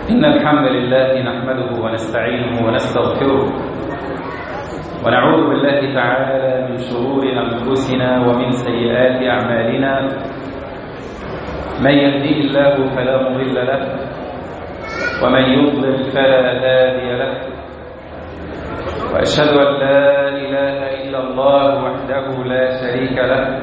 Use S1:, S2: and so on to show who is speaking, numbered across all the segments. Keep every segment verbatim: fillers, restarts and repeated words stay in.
S1: إن الحمد لله نحمده ونستعينه ونستغفره ونعوذ بالله تعالى من شرور أنفسنا ومن سيئات أعمالنا. من يهديه الله فلا مضل له ومن يضلل فلا هادي له، وأشهد أن لا إله إلا الله وحده لا شريك له،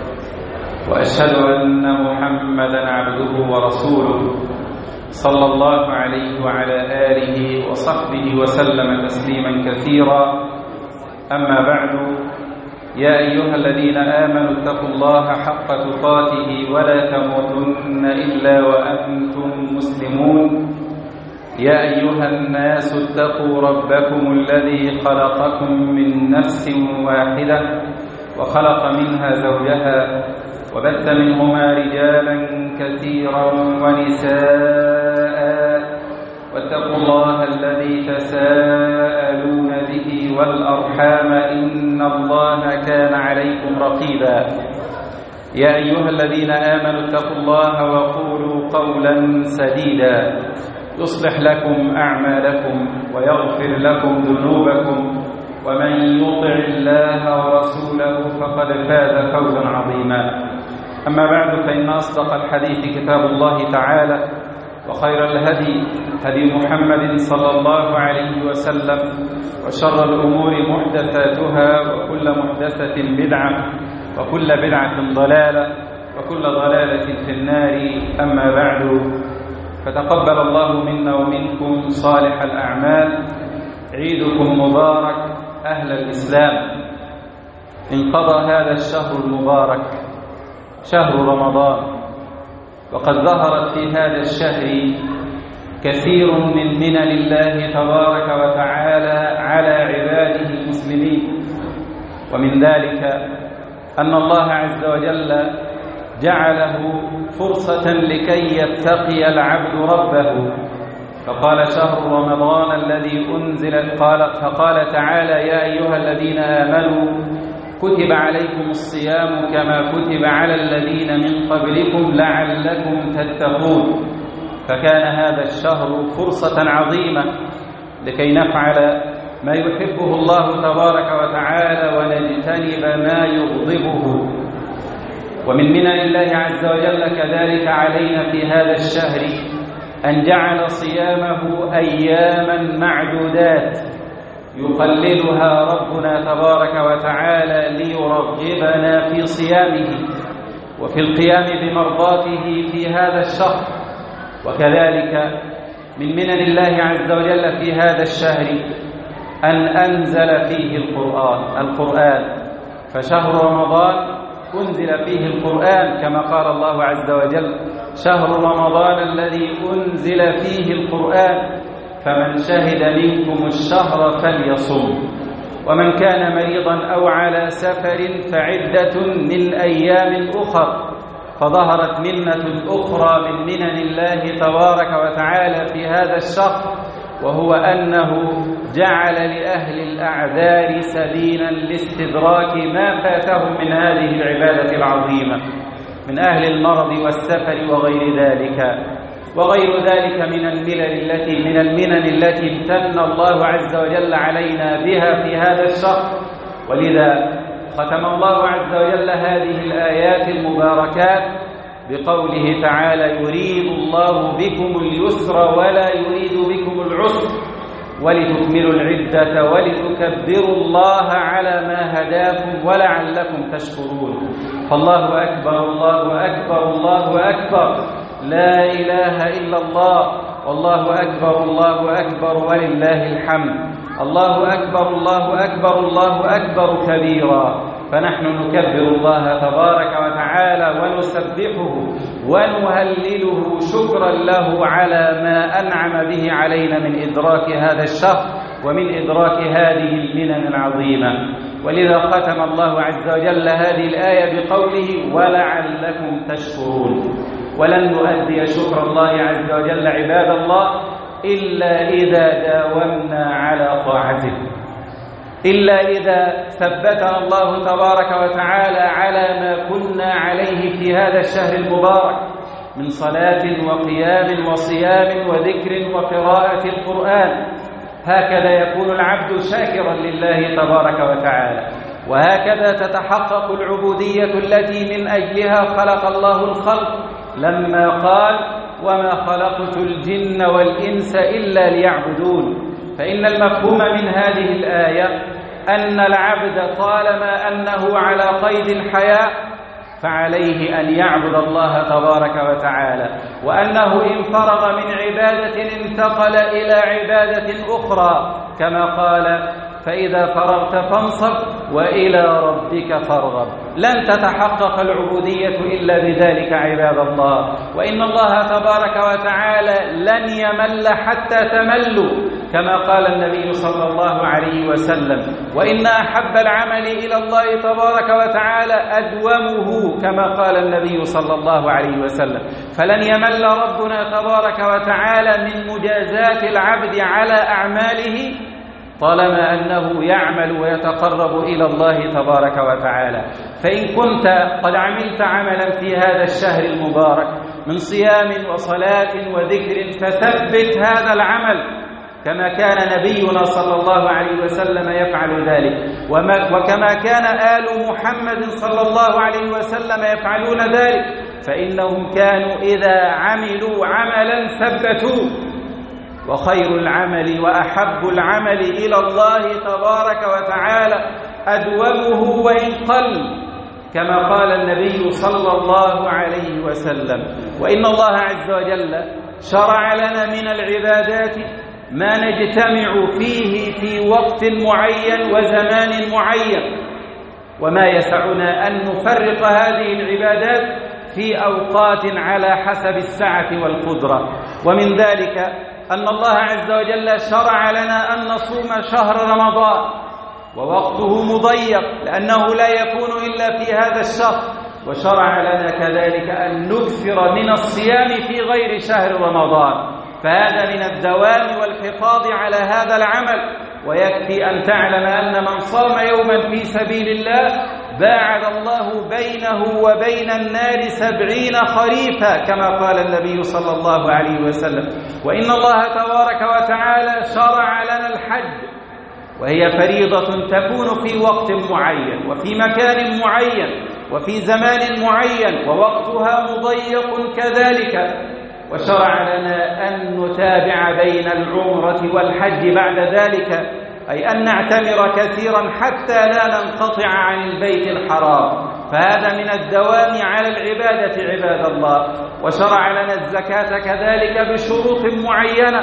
S1: وأشهد أن محمدا عبده ورسوله صلى الله عليه وعلى آله وصحبه وسلم تسليما كثيرا. أما بعد، يا أيها الذين آمنوا اتقوا الله حق تقاته ولا تموتن إلا وأنتم مسلمون. يا أيها الناس اتقوا ربكم الذي خلقكم من نفس واحدة وخلق منها زوجها وبث منهما رجالا كثيرا ونساء، واتقوا الله الذي تساءلون به والأرحام إن الله كان عليكم رقيبا. يا أيها الذين آمنوا اتقوا الله وقولوا قولا سديدا يصلح لكم أعمالكم ويغفر لكم ذنوبكم، ومن يطع الله ورسوله فقد فاز فوزا عظيما. أما بعد، فإن أصدق الحديث كتاب الله تعالى، وخير الهدي هدي محمد صلى الله عليه وسلم، وشر الأمور محدثاتها، وكل محدثة بدعة، وكل بدعة ضلالة، وكل ضلالة في النار. أما بعد، فتقبل الله منا ومنكم صالح الأعمال. عيدكم مبارك أهل الإسلام. انقضى هذا الشهر المبارك، شهر رمضان، وقد ظهرت في هذا الشهر كثير من منن الله تبارك وتعالى على عباده المسلمين. ومن ذلك أن الله عز وجل جعله فرصة لكي يتقي العبد ربه، فقال شهر رمضان الذي أنزل قال فقال تعالى: يا أيها الذين آمنوا كتب عليكم الصيام كما كتب على الذين من قبلكم لعلكم تتقون. فكان هذا الشهر فرصة عظيمة لكي نفعل ما يحبه الله تبارك وتعالى ونجتنب ما يغضبه. ومن منن الله عز وجل كذلك علينا في هذا الشهر أن جعل صيامه أياما معدودات يقللها ربنا تبارك وتعالى ليرغبنا في صيامه وفي القيام بمرضاته في هذا الشهر. وكذلك من منن الله عز وجل في هذا الشهر أن أنزل فيه القرآن القرآن فشهر رمضان أنزل فيه القرآن كما قال الله عز وجل: شهر رمضان الذي أنزل فيه القرآن فمن شهد منكم الشهر فليصم، ومن كان مريضا أو على سفر فعدة من أيام أخر. فظهرت منة أخرى من منن الله تبارك وتعالى في هذا الشهر، وهو أنه جعل لأهل الأعذار سبيلا لاستدراك ما فاتهم من هذه العبادة العظيمة من أهل المرض والسفر وغير ذلك وغير ذلك من الملل التي من المنن التي امتن الله عز وجل علينا بها في هذا الشهر. ولذا ختم الله عز وجل هذه الآيات المباركات بقوله تعالى: يريد الله بكم اليسر ولا يريد بكم العسر ولتكملوا العدة ولتكبروا الله على ما هداكم ولعلكم تشكرون. فالله أكبر الله أكبر الله أكبر، لا إله إلا الله، والله أكبر الله أكبر ولله الحمد. الله أكبر الله أكبر الله أكبر كبيرا. فنحن نكبر الله تبارك وتعالى ونسبحه ونهلله شكرا له على ما أنعم به علينا من إدراك هذا الشهر ومن إدراك هذه المنن العظيمة. ولذا ختم الله عز وجل هذه الآية بقوله: ولعلكم تشكرون. ولن نؤدي شكر الله عز وجل عباد الله إلا إذا داومنا على طاعته، إلا إذا ثبتنا الله تبارك وتعالى على ما كنا عليه في هذا الشهر المبارك، من صلاة وقيام وصيام وذكر وقراءة القرآن. هكذا يكون العبد شاكرا لله تبارك وتعالى، وهكذا تتحقق العبودية التي من أجلها خلق الله الخلق لما قال: وما خلقت الجن والإنس إلا ليعبدون. فإن المفهوم من هذه الآية أن العبد طالما أنه على قيد الحياة فعليه أن يعبد الله تبارك وتعالى، وأنه إن فرغ من عبادة انتقل إلى عبادة أخرى، كما قال: فإذا فرغت فانصب وإلى ربك فارغب. لن تتحقق العبودية إلا بذلك عباد الله، وإن الله تبارك وتعالى لن يمل حتى تملوا، كما قال النبي صلى الله عليه وسلم: وإن أحب العمل إلى الله تبارك وتعالى أدومه، كما قال النبي صلى الله عليه وسلم. فلن يمل ربنا تبارك وتعالى من مجازات العبد على أعماله طالما أنه يعمل ويتقرب إلى الله تبارك وتعالى. فإن كنت قد عملت عملا في هذا الشهر المبارك من صيام وصلاة وذكر فثبت هذا العمل، كما كان نبينا صلى الله عليه وسلم يفعل ذلك، وكما كان آل محمد صلى الله عليه وسلم يفعلون ذلك، فإنهم كانوا إذا عملوا عملا ثبتوه. وخير العمل وأحب العمل إلى الله تبارك وتعالى أدومه وإن قل، كما قال النبي صلى الله عليه وسلم. وإن الله عز وجل شرع لنا من العبادات ما نجتمع فيه في وقت معين وزمان معين، وما يسعنا أن نفرق هذه العبادات في أوقات على حسب السعة والقدرة. ومن ذلك أن الله عز وجل شرع لنا أن نصوم شهر رمضان، ووقته مضيق لأنه لا يكون إلا في هذا الشهر، وشرع لنا كذلك أن نكثر من الصيام في غير شهر رمضان، فهذا من الدوام والحفاظ على هذا العمل. ويكفي أن تعلم أن من صام يوما في سبيل الله باعد الله بينه وبين النار سبعين خريفا، كما قال النبي صلى الله عليه وسلم. وإن الله تبارك وتعالى شرع لنا الحج، وهي فريضة تكون في وقت معين وفي مكان معين وفي زمان معين، ووقتها مضيق كذلك. وشرع لنا أن نتابع بين العمرة والحج بعد ذلك، أي أن نعتمر كثيرا حتى لا ننقطع عن البيت الحرام، فهذا من الدوام على العبادة عباد الله. وشرع لنا الزكاة كذلك بشروط معينة،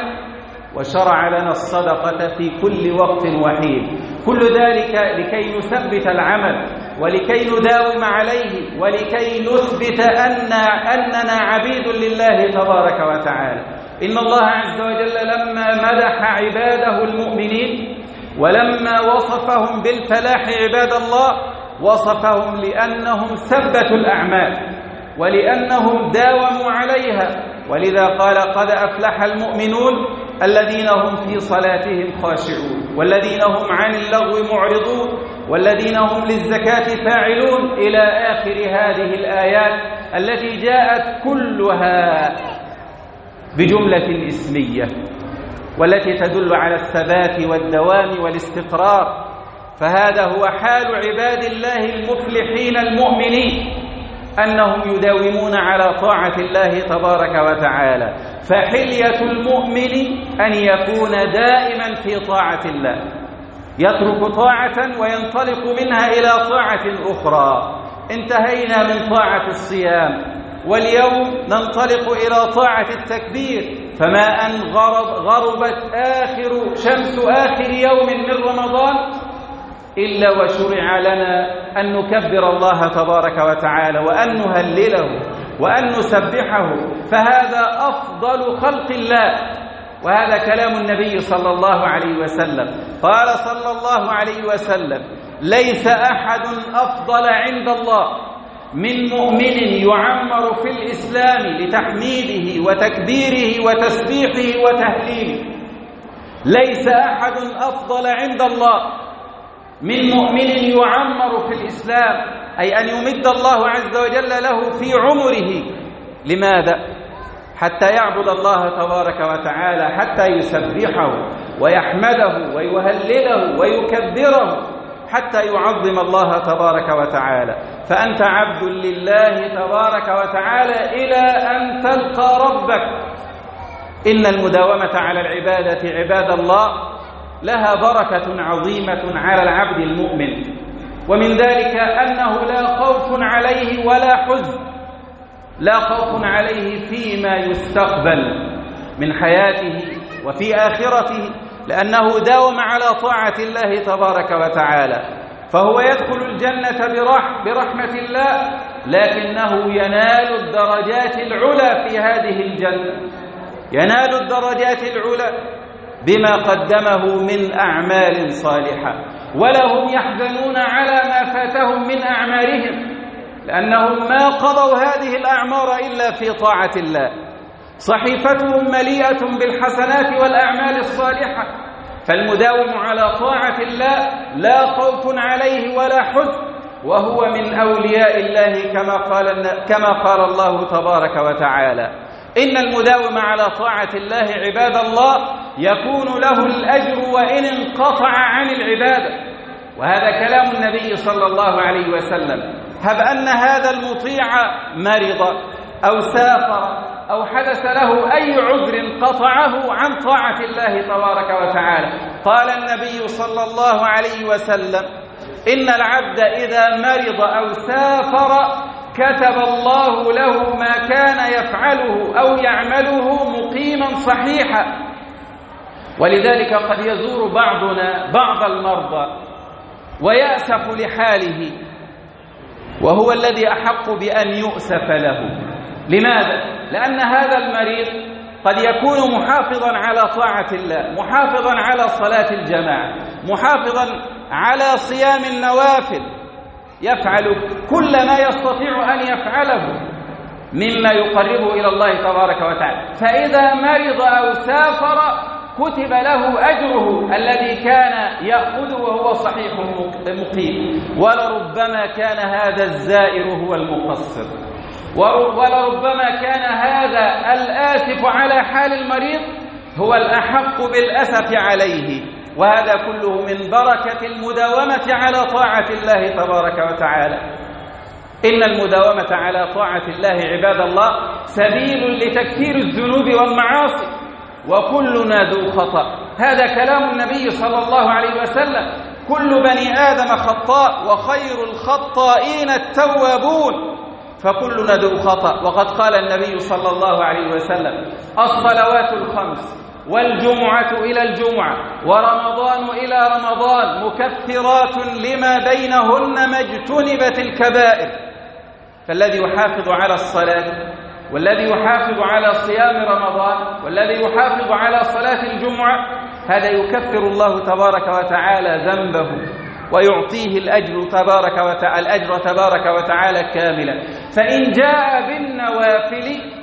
S1: وشرع لنا الصدقة في كل وقت وحين. كل ذلك لكي نثبت العمل ولكي نداوم عليه ولكي نثبت أن أننا عبيد لله تبارك وتعالى. إن الله عز وجل لما مدح عباده المؤمنين ولما وصفهم بالفلاح عباد الله وصفهم لأنهم ثبتوا الأعمال ولأنهم داوموا عليها، ولذا قال: قد أفلح المؤمنون الذين هم في صلاتهم خاشعون والذين هم عن اللغو معرضون والذين هم للزكاة فاعلون، إلى آخر هذه الآيات التي جاءت كلها بجملة اسمية، والتي تدل على الثبات والدوام والاستقرار. فهذا هو حال عباد الله المفلحين المؤمنين، أنهم يداومون على طاعة الله تبارك وتعالى. فحلية المؤمن أن يكون دائما في طاعة الله، يترك طاعة وينطلق منها إلى طاعة أخرى. انتهينا من طاعة الصيام، واليوم ننطلق إلى طاعة التكبير، فما أن غرب غربت آخر شمس آخر يوم من رمضان إلا وشرع لنا أن نكبر الله تبارك وتعالى وأن نهلله وأن نسبحه، فهذا أفضل خلق الله. وهذا كلام النبي صلى الله عليه وسلم، قال صلى الله عليه وسلم: ليس أحد أفضل عند الله من مؤمن يعمر في الإسلام لتحميده وتكبيره وتسبيحه وتهليله. ليس أحد أفضل عند الله من مؤمن يعمر في الإسلام، أي أن يمد الله عز وجل له في عمره لماذا؟ حتى يعبد الله تبارك وتعالى، حتى يسبحه ويحمده ويهلله ويكبره، حتى يعظم الله تبارك وتعالى. فأنت عبد لله تبارك وتعالى إلى أن تلقى ربك. إن المداومة على العبادة عباد الله لها بركة عظيمة على العبد المؤمن، ومن ذلك أنه لا خوف عليه ولا حزن، لا خوف عليه فيما يستقبل من حياته وفي آخرته، لأنه داوم على طاعة الله تبارك وتعالى، فهو يدخل الجنة برح برحمة الله، لكنه ينال الدرجات العلى في هذه الجنة، ينال الدرجات العلى بما قدمه من أعمال صالحة، ولا هم يحزنون على ما فاتهم من أعمارهم، لأنهم ما قضوا هذه الأعمار إلا في طاعة الله. صحيفتهم مليئة بالحسنات والأعمال الصالحة، فالمداوم على طاعة الله لا خوف عليه ولا حزن، وهو من أولياء الله كما قال كما قال الله تبارك وتعالى: إن المداوم على طاعة الله عباد الله يكون له الأجر وإن انقطع عن العبادة. وهذا كلام النبي صلى الله عليه وسلم. هب أن هذا المطيع مرض أو سافر أو حدث له أي عذر قطعه عن طاعة الله تبارك وتعالى، قال النبي صلى الله عليه وسلم: إن العبد إذا مرض أو سافر كتب الله له ما كان يفعله أو يعمله مقيما صحيحا. ولذلك قد يزور بعضنا بعض المرضى ويأسف لحاله، وهو الذي أحق بأن يؤسف له. لماذا؟ لأن هذا المريض قد يكون محافظا على طاعة الله، محافظا على صلاة الجماعة، محافظا على صيام النوافل، يفعل كل ما يستطيع أن يفعله مما يقربه إلى الله تبارك وتعالى، فإذا مرض أو سافر كتب له أجره الذي كان يأخذه وهو صحيح مقيم. ولربما كان هذا الزائر هو المقصر، ولربما كان هذا الآسف على حال المريض هو الأحق بالأسف عليه. وهذا كله من بركة المداومة على طاعة الله تبارك وتعالى. إن المداومة على طاعة الله عباد الله سبيل لتكفير الذنوب والمعاصي، وكلنا ذو خطأ. هذا كلام النبي صلى الله عليه وسلم: كل بني آدم خطاء وخير الخطائين التوابون. فكلنا ذو خطأ. وقد قال النبي صلى الله عليه وسلم: الصلوات الخمس والجمعة إلى الجمعة ورمضان إلى رمضان مكفرات لما بينهن ما اجتنبت الكبائر. فالذي يحافظ على الصلاة، والذي يحافظ على صيام رمضان، والذي يحافظ على صلاة الجمعة، هذا يكفر الله تبارك وتعالى ذنبه ويعطيه الأجر تبارك وتعالى الأجر تبارك وتعالى كاملا. فإن جاء بالنوافل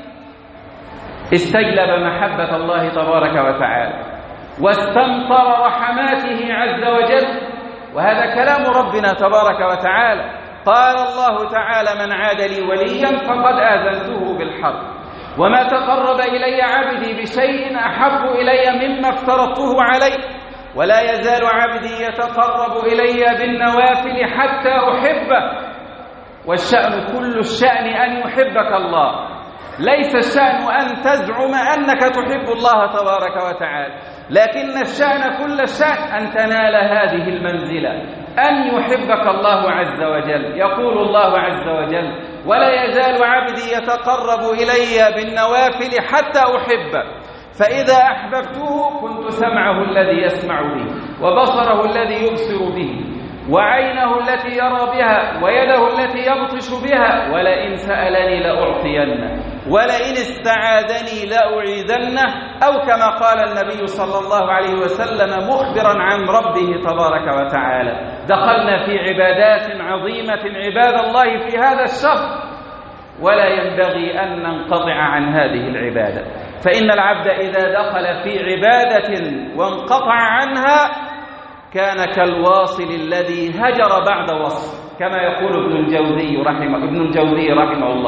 S1: استجلب محبة الله تبارك وتعالى واستمطر رحماته عز وجل. وهذا كلام ربنا تبارك وتعالى. قال الله تعالى: من عاد لي وليا فقد آذنته بالحرب، وما تقرب إلي عبدي بشيء أحب إلي مما افترضته عليه، ولا يزال عبدي يتقرب إلي بالنوافل حتى أحبه. والشأن كل الشأن أن يحبك الله، ليس الشأن أن تزعم أنك تحب الله تبارك وتعالى، لكن الشأن كل الشأن أن تنال هذه المنزلة، أن يحبك الله عز وجل. يقول الله عز وجل: ولا يزال عبدي يتقرب إلي بالنوافل حتى أحبه، فإذا أحببته كنت سمعه الذي يسمع به، وبصره الذي يبصر به، وعينه التي يرى بها، ويده التي يبطش بها، ولئن سألني لأعطينه، ولئن استعاذني لأعيذنه، أو كما قال النبي صلى الله عليه وسلم مخبرا عن ربه تبارك وتعالى. دخلنا في عبادات عظيمة عباد الله في هذا الشهر، ولا ينبغي أن ننقطع عن هذه العبادة، فإن العبد إذا دخل في عبادة وانقطع عنها كان كالواصل الذي هجر بعد وصل، كما يقول ابن الجوزي رحمه ابن الجوزي رحمه الله.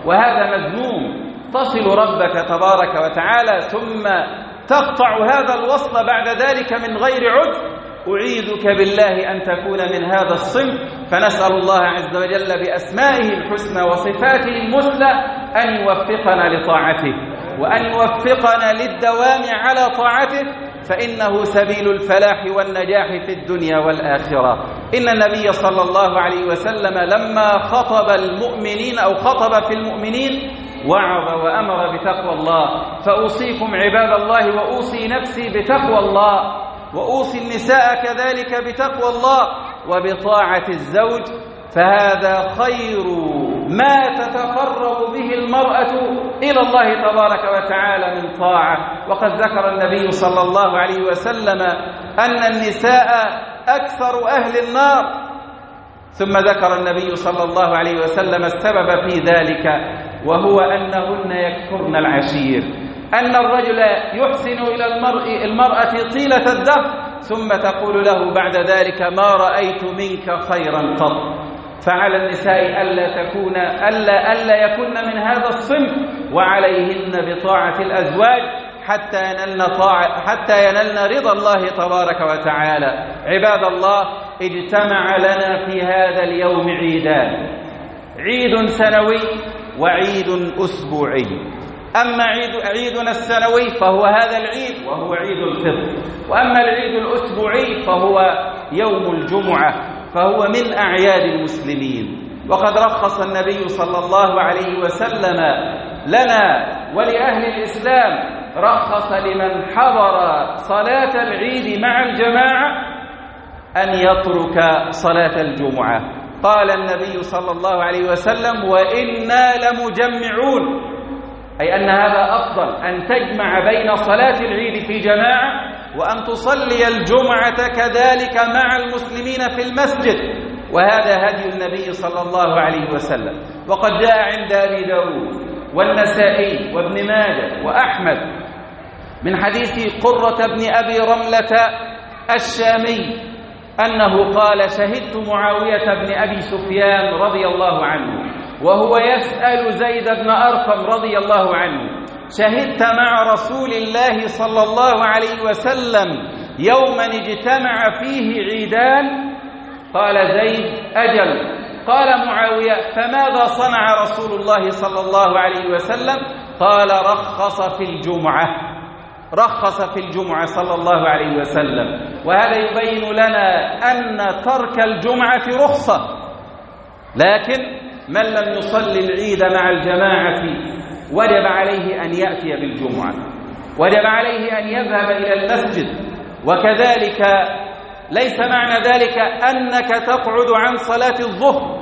S1: وهذا مذموم. تصل ربك تبارك وتعالى ثم تقطع هذا الوصل بعد ذلك من غير عذر. أعيذك بالله أن تكون من هذا الصنف، فنسأل الله عز وجل بأسمائه الحسنى وصفاته المثلى أن يوفقنا لطاعته، وأن يوفقنا للدوام على طاعته، فإنه سبيل الفلاح والنجاح في الدنيا والآخرة. إن النبي صلى الله عليه وسلم لما خطب المؤمنين أو خطب في المؤمنين وعظ وأمر بتقوى الله. فأوصيكم عباد الله وأوصي نفسي بتقوى الله، وأوصي النساء كذلك بتقوى الله وبطاعة الزوج، فهذا خير ما تتقرب به المرأة إلى الله تبارك وتعالى من طاعة. وقد ذكر النبي صلى الله عليه وسلم أن النساء أكثر أهل النار، ثم ذكر النبي صلى الله عليه وسلم السبب في ذلك، وهو أنهن يكفرن العشير، أن الرجل يحسن إلى المرء المرأة طيلة الدهر ثم تقول له بعد ذلك ما رأيت منك خيرا قط. فعلى النساء ألا تكون ألا ألا يكن من هذا الصنف، وعليهن بطاعة الأزواج حتى ينلن طاعة حتى ينلن رضا الله تبارك وتعالى. عباد الله، اجتمع لنا في هذا اليوم عيدان، عيد سنوي وعيد أسبوعي. أما عيد عيدنا السنوي فهو هذا العيد وهو عيد الفطر، وأما العيد الأسبوعي فهو يوم الجمعة، فهو من أعياد المسلمين. وقد رخص النبي صلى الله عليه وسلم لنا ولأهل الإسلام، رخص لمن حضر صلاة العيد مع الجماعة أن يترك صلاة الجمعة. قال النبي صلى الله عليه وسلم وإنا لمجمعون، أي أن هذا أفضل، أن تجمع بين صلاة العيد في جماعة وأن تصلي الجمعة كذلك مع المسلمين في المسجد، وهذا هدي النبي صلى الله عليه وسلم. وقد جاء عند أبي داود والنسائي وابن ماجه وأحمد من حديث قرة بن أبي رملة الشامي أنه قال شهدت معاوية بن أبي سفيان رضي الله عنه وهو يسأل زيد بن أرقم رضي الله عنه: شهدت مع رسول الله صلى الله عليه وسلم يوما اجتمع فيه عيدان؟ قال زيد: أجل. قال معاوية: فماذا صنع رسول الله صلى الله عليه وسلم؟ قال: رخص في الجمعة، رخص في الجمعة صلى الله عليه وسلم. وهذا يبين لنا أن ترك الجمعة رخصة، لكن من لم يصلي العيد مع الجماعة وجب عليه أن يأتي بالجمعة، وجب عليه أن يذهب إلى المسجد. وكذلك ليس معنى ذلك أنك تقعد عن صلاة الظهر،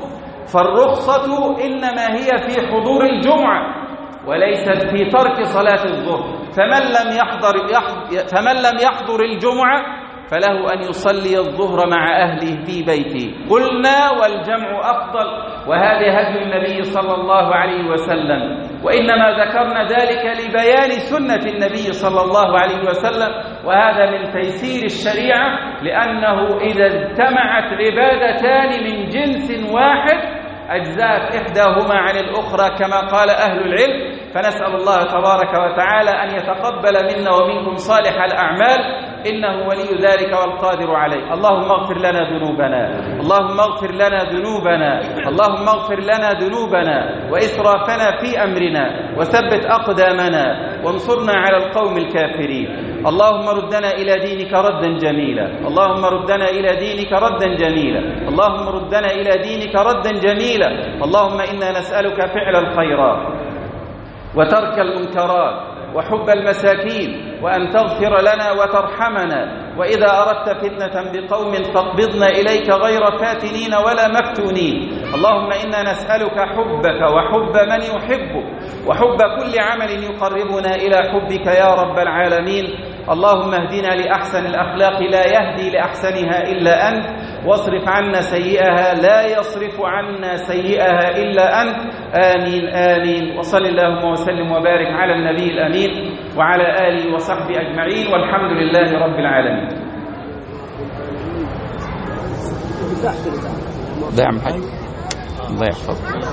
S1: فالرخصة إنما هي في حضور الجمعة وليست في ترك صلاة الظهر. فمن لم يحضر فمن لم يحضر الجمعة فله أن يصلي الظهر مع أهله في بيته. قلنا والجمع أفضل، وهذا هدي النبي صلى الله عليه وسلم. وإنما ذكرنا ذلك لبيان سنة النبي صلى الله عليه وسلم، وهذا من تيسير الشريعة، لأنه إذا اجتمعت عبادتان من جنس واحد أجزاءت إحداهما عن الأخرى كما قال أهل العلم. فنسأل الله تبارك وتعالى أن يتقبل منا ومنكم صالح الأعمال، إنه ولي ذلك والقادر عليه. اللهم اغفر لنا ذنوبنا، اللهم اغفر لنا ذنوبنا، اللهم اغفر لنا ذنوبنا وإسرافنا في أمرنا، وثبت أقدامنا وانصرنا على القوم الكافرين. اللهم ردنا إلى دينك ردا جميلا، اللهم ردنا إلى دينك ردا جميلا، اللهم ردنا إلى دينك ردا جميلا. اللهم إنا نسألك فعل الخيرات وترك المنكرات وحب المساكين، وأن تغفر لنا وترحمنا، وإذا أردت فتنة بقوم فاقبضنا إليك غير فاتنين ولا مفتونين. اللهم إنا نسألك حبك وحب من يحبك وحب كل عمل يقربنا إلى حبك يا رب العالمين. اللهم اهدنا لأحسن الأخلاق لا يهدي لأحسنها إلا أنت، واصرف عنا سيئها لا يصرف عنا سيئها إلا أنت. آمين آمين. وصل اللهم وسلم وبارك على النبي الأمين وعلى آله وصحبه أجمعين، والحمد لله رب العالمين. دعم حي الله يحفظك.